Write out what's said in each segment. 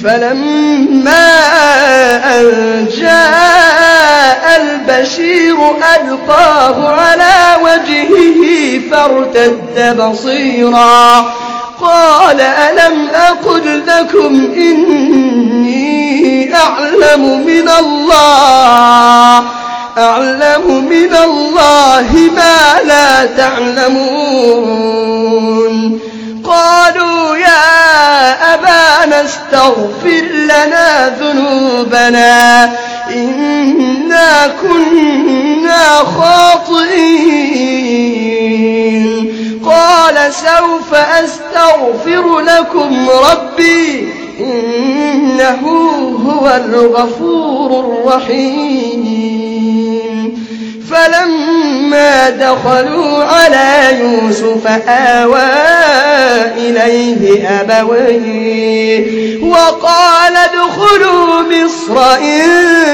فلما أن جاء البشير ألقاه على وجهه فارتد بصيرا قال ألم أقل لكم إني أعلم من الله ما لا تعلمون قالوا يا أبانا استغفر لنا ذنوبنا إنا كنا خاطئين قال سوف أستغفر لكم ربي إنه هو الغفور الرحيم فلما دخلوا على يوسف آوى إليه أبويه وقال ادخلوا مصر إن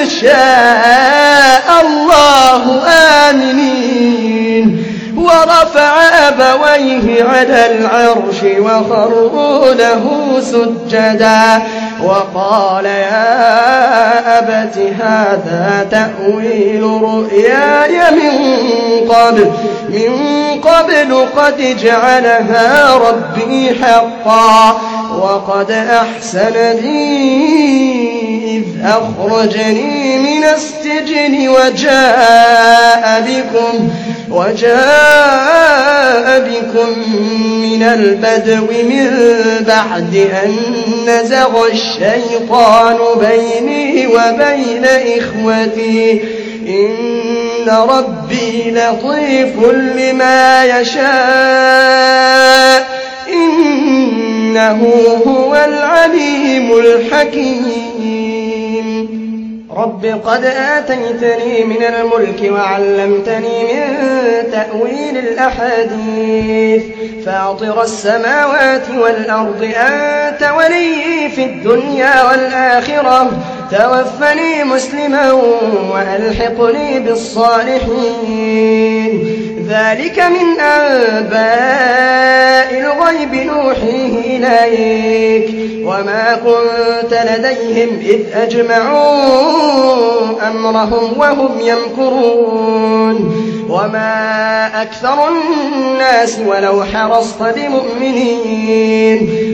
شاء الله آمنين ورفع أبويه على العرش وخروا له سجدا وقال يا أبت هذا تأويل رؤياي من قبل قد جعلها ربي حقا وقد أحسن بي إذ أخرجني من السجن وجاء بكم من البدو من بعد أن نزغ الشيطان بيني وبين إخوتي إن ربي لطيف لما يشاء إنه هو العليم الحكيم رب قد آتيتني من الملك وعلمتني من تأويل الأحاديث فاطر السماوات والأرض أنت ولي في الدنيا والآخرة توفني مسلما وألحقني بالصالحين ذلك من أنباء الغيب نوحيه إليك وما كنت لديهم إذ أجمعوا أمرهم وهم يمكرون وما أكثر الناس ولو حرصت بمؤمنين